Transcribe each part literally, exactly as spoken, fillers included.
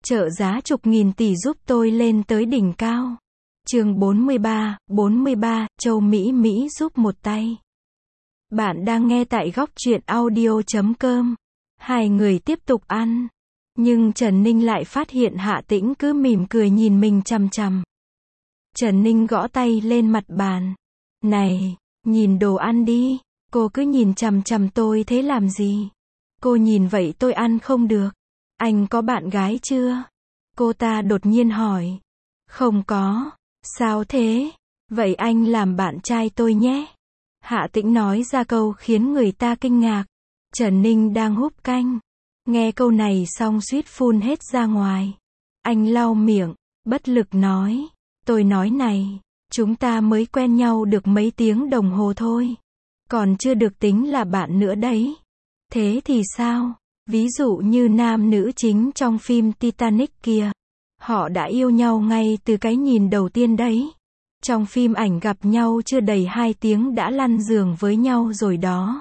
Trợ giá chục nghìn tỷ giúp tôi lên tới đỉnh cao. Chương bốn mươi ba, bốn mươi ba, Châu Mỹ Mỹ giúp một tay. Bạn đang nghe tại góc truyện audio chấm com. Hai người tiếp tục ăn. Nhưng Trần Ninh lại phát hiện Hạ Tĩnh cứ mỉm cười nhìn mình chằm chằm. Trần Ninh gõ tay lên mặt bàn. Này, nhìn đồ ăn đi, cô cứ nhìn chằm chằm tôi thế làm gì? Cô nhìn vậy tôi ăn không được. Anh có bạn gái chưa? Cô ta đột nhiên hỏi. Không có. Sao thế? Vậy anh làm bạn trai tôi nhé. Hạ Tĩnh nói ra câu khiến người ta kinh ngạc. Trần Ninh đang húp canh. Nghe câu này xong suýt phun hết ra ngoài. Anh lau miệng, bất lực nói. Tôi nói này, chúng ta mới quen nhau được mấy tiếng đồng hồ thôi. Còn chưa được tính là bạn nữa đấy. Thế thì sao? Ví dụ như nam nữ chính trong phim Titanic kia. Họ đã yêu nhau ngay từ cái nhìn đầu tiên đấy. Trong phim ảnh gặp nhau chưa đầy hai tiếng đã lăn giường với nhau rồi đó.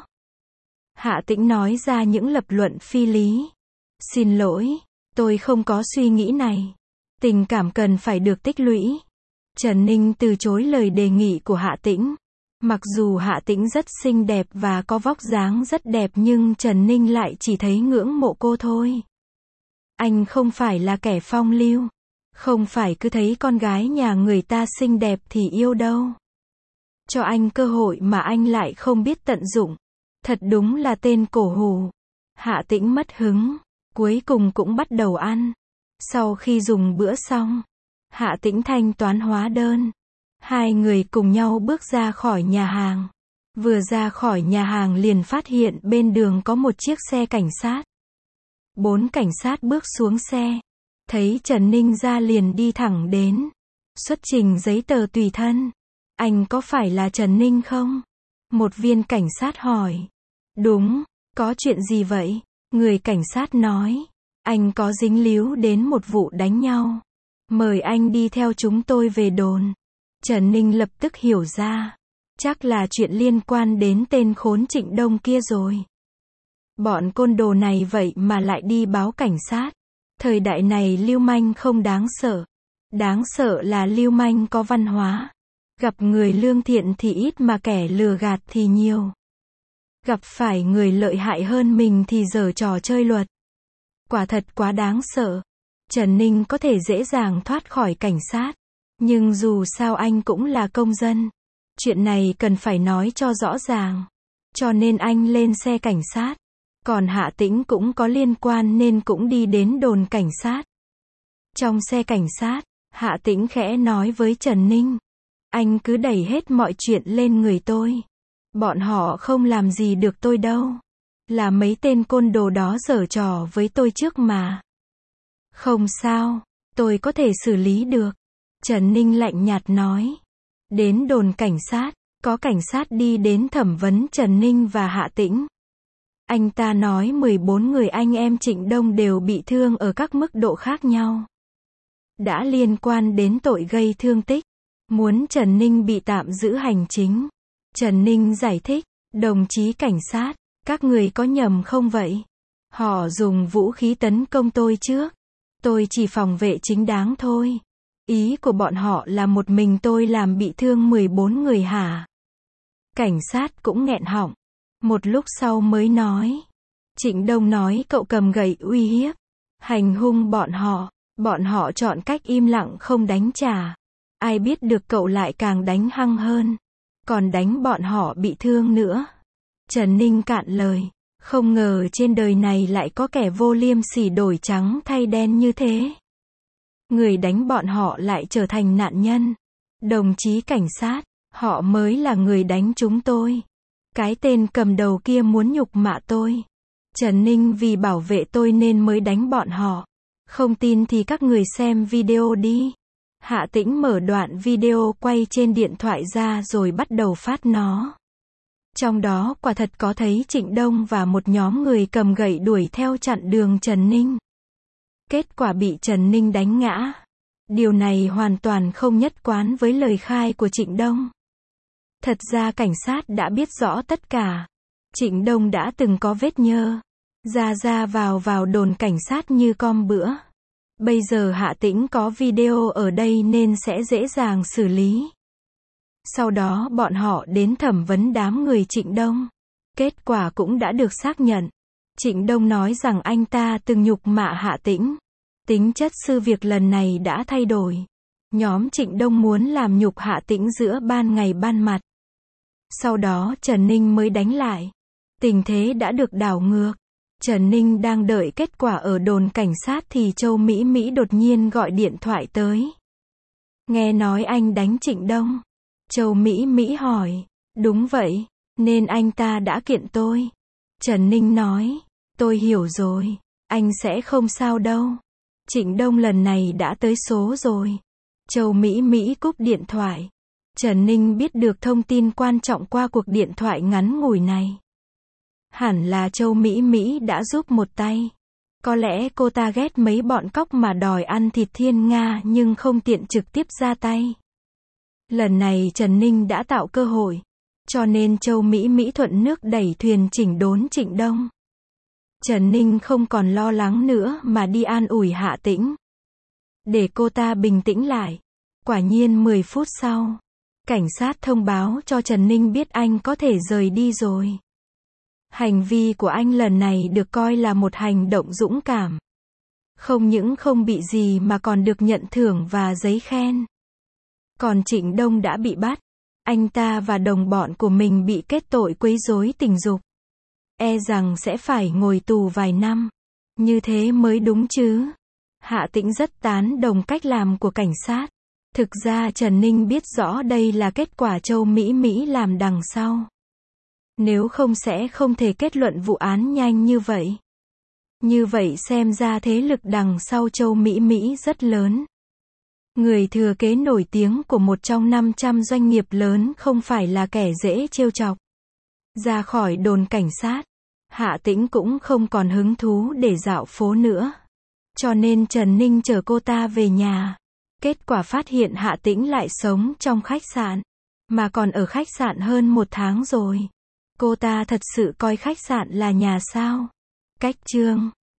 Hạ Tĩnh nói ra những lập luận phi lý. Xin lỗi, tôi không có suy nghĩ này. Tình cảm cần phải được tích lũy. Trần Ninh từ chối lời đề nghị của Hạ Tĩnh. Mặc dù Hạ Tĩnh rất xinh đẹp và có vóc dáng rất đẹp nhưng Trần Ninh lại chỉ thấy ngưỡng mộ cô thôi. Anh không phải là kẻ phong lưu. Không phải cứ thấy con gái nhà người ta xinh đẹp thì yêu đâu. Cho anh cơ hội mà anh lại không biết tận dụng. Thật đúng là tên cổ hủ. Hạ Tĩnh mất hứng. Cuối cùng cũng bắt đầu ăn. Sau khi dùng bữa xong, Hạ Tĩnh thanh toán hóa đơn. Hai người cùng nhau bước ra khỏi nhà hàng. Vừa ra khỏi nhà hàng liền phát hiện bên đường có một chiếc xe cảnh sát. Bốn cảnh sát bước xuống xe. Thấy Trần Ninh ra liền đi thẳng đến. Xuất trình giấy tờ tùy thân. Anh có phải là Trần Ninh không? Một viên cảnh sát hỏi. Đúng, có chuyện gì vậy? Người cảnh sát nói. Anh có dính líu đến một vụ đánh nhau. Mời anh đi theo chúng tôi về đồn. Trần Ninh lập tức hiểu ra. Chắc là chuyện liên quan đến tên khốn Trịnh Đông kia rồi. Bọn côn đồ này vậy mà lại đi báo cảnh sát. Thời đại này lưu manh không đáng sợ. Đáng sợ là lưu manh có văn hóa. Gặp người lương thiện thì ít mà kẻ lừa gạt thì nhiều. Gặp phải người lợi hại hơn mình thì giở trò chơi luật. Quả thật quá đáng sợ. Trần Ninh có thể dễ dàng thoát khỏi cảnh sát. Nhưng dù sao anh cũng là công dân. Chuyện này cần phải nói cho rõ ràng. Cho nên anh lên xe cảnh sát. Còn Hạ Tĩnh cũng có liên quan nên cũng đi đến đồn cảnh sát. Trong xe cảnh sát, Hạ Tĩnh khẽ nói với Trần Ninh. Anh cứ đẩy hết mọi chuyện lên người tôi. Bọn họ không làm gì được tôi đâu. Là mấy tên côn đồ đó giở trò với tôi trước mà. Không sao, tôi có thể xử lý được. Trần Ninh lạnh nhạt nói. Đến đồn cảnh sát, có cảnh sát đi đến thẩm vấn Trần Ninh và Hạ Tĩnh. Anh ta nói mười bốn người anh em Trịnh Đông đều bị thương ở các mức độ khác nhau. Đã liên quan đến tội gây thương tích. Muốn Trần Ninh bị tạm giữ hành chính. Trần Ninh giải thích. Đồng chí cảnh sát, các người có nhầm không vậy? Họ dùng vũ khí tấn công tôi trước. Tôi chỉ phòng vệ chính đáng thôi. Ý của bọn họ là một mình tôi làm bị thương mười bốn người hả? Cảnh sát cũng nghẹn họng. Một lúc sau mới nói. Trịnh Đông nói cậu cầm gậy uy hiếp. Hành hung bọn họ. Bọn họ chọn cách im lặng không đánh trả. Ai biết được cậu lại càng đánh hăng hơn. Còn đánh bọn họ bị thương nữa. Trần Ninh cạn lời. Không ngờ trên đời này lại có kẻ vô liêm sỉ đổi trắng thay đen như thế. Người đánh bọn họ lại trở thành nạn nhân. Đồng chí cảnh sát, họ mới là người đánh chúng tôi. Cái tên cầm đầu kia muốn nhục mạ tôi. Trần Ninh vì bảo vệ tôi nên mới đánh bọn họ. Không tin thì các người xem video đi. Hạ Tĩnh mở đoạn video quay trên điện thoại ra rồi bắt đầu phát nó. Trong đó quả thật có thấy Trịnh Đông và một nhóm người cầm gậy đuổi theo chặn đường Trần Ninh. Kết quả bị Trần Ninh đánh ngã. Điều này hoàn toàn không nhất quán với lời khai của Trịnh Đông. Thật ra cảnh sát đã biết rõ tất cả. Trịnh Đông đã từng có vết nhơ. Ra ra vào vào đồn cảnh sát như com bữa. Bây giờ Hạ Tĩnh có video ở đây nên sẽ dễ dàng xử lý. Sau đó bọn họ đến thẩm vấn đám người Trịnh Đông. Kết quả cũng đã được xác nhận. Trịnh Đông nói rằng anh ta từng nhục mạ Hạ Tĩnh. Tính chất sự việc lần này đã thay đổi. Nhóm Trịnh Đông muốn làm nhục Hạ Tĩnh giữa ban ngày ban mặt. Sau đó Trần Ninh mới đánh lại. Tình thế đã được đảo ngược. Trần Ninh đang đợi kết quả ở đồn cảnh sát thì Châu Mỹ Mỹ đột nhiên gọi điện thoại tới. Nghe nói anh đánh Trịnh Đông. Châu Mỹ Mỹ hỏi. Đúng vậy, nên anh ta đã kiện tôi. Trần Ninh nói. Tôi hiểu rồi. Anh sẽ không sao đâu. Trịnh Đông lần này đã tới số rồi. Châu Mỹ Mỹ cúp điện thoại. Trần Ninh biết được thông tin quan trọng qua cuộc điện thoại ngắn ngủi này. Hẳn là Châu Mỹ Mỹ đã giúp một tay. Có lẽ cô ta ghét mấy bọn cóc mà đòi ăn thịt Thiên Nga nhưng không tiện trực tiếp ra tay. Lần này Trần Ninh đã tạo cơ hội. Cho nên Châu Mỹ Mỹ thuận nước đẩy thuyền chỉnh đốn Trịnh Đông. Trần Ninh không còn lo lắng nữa mà đi an ủi Hạ Tĩnh. Để cô ta bình tĩnh lại. Quả nhiên mười phút sau. Cảnh sát thông báo cho Trần Ninh biết anh có thể rời đi rồi. Hành vi của anh lần này được coi là một hành động dũng cảm. Không những không bị gì mà còn được nhận thưởng và giấy khen. Còn Trịnh Đông đã bị bắt. Anh ta và đồng bọn của mình bị kết tội quấy rối tình dục. E rằng sẽ phải ngồi tù vài năm. Như thế mới đúng chứ. Hạ Tĩnh rất tán đồng cách làm của cảnh sát. Thực ra Trần Ninh biết rõ đây là kết quả Châu Mỹ Mỹ làm đằng sau. Nếu không sẽ không thể kết luận vụ án nhanh như vậy. Như vậy xem ra thế lực đằng sau Châu Mỹ Mỹ rất lớn. Người thừa kế nổi tiếng của một trong năm trăm doanh nghiệp lớn không phải là kẻ dễ trêu chọc. Ra khỏi đồn cảnh sát, Hạ Tĩnh cũng không còn hứng thú để dạo phố nữa. Cho nên Trần Ninh chở cô ta về nhà. Kết quả phát hiện Hạ Tĩnh lại sống trong khách sạn. Mà còn ở khách sạn hơn một tháng rồi. Cô ta thật sự coi khách sạn là nhà sao? Cách chương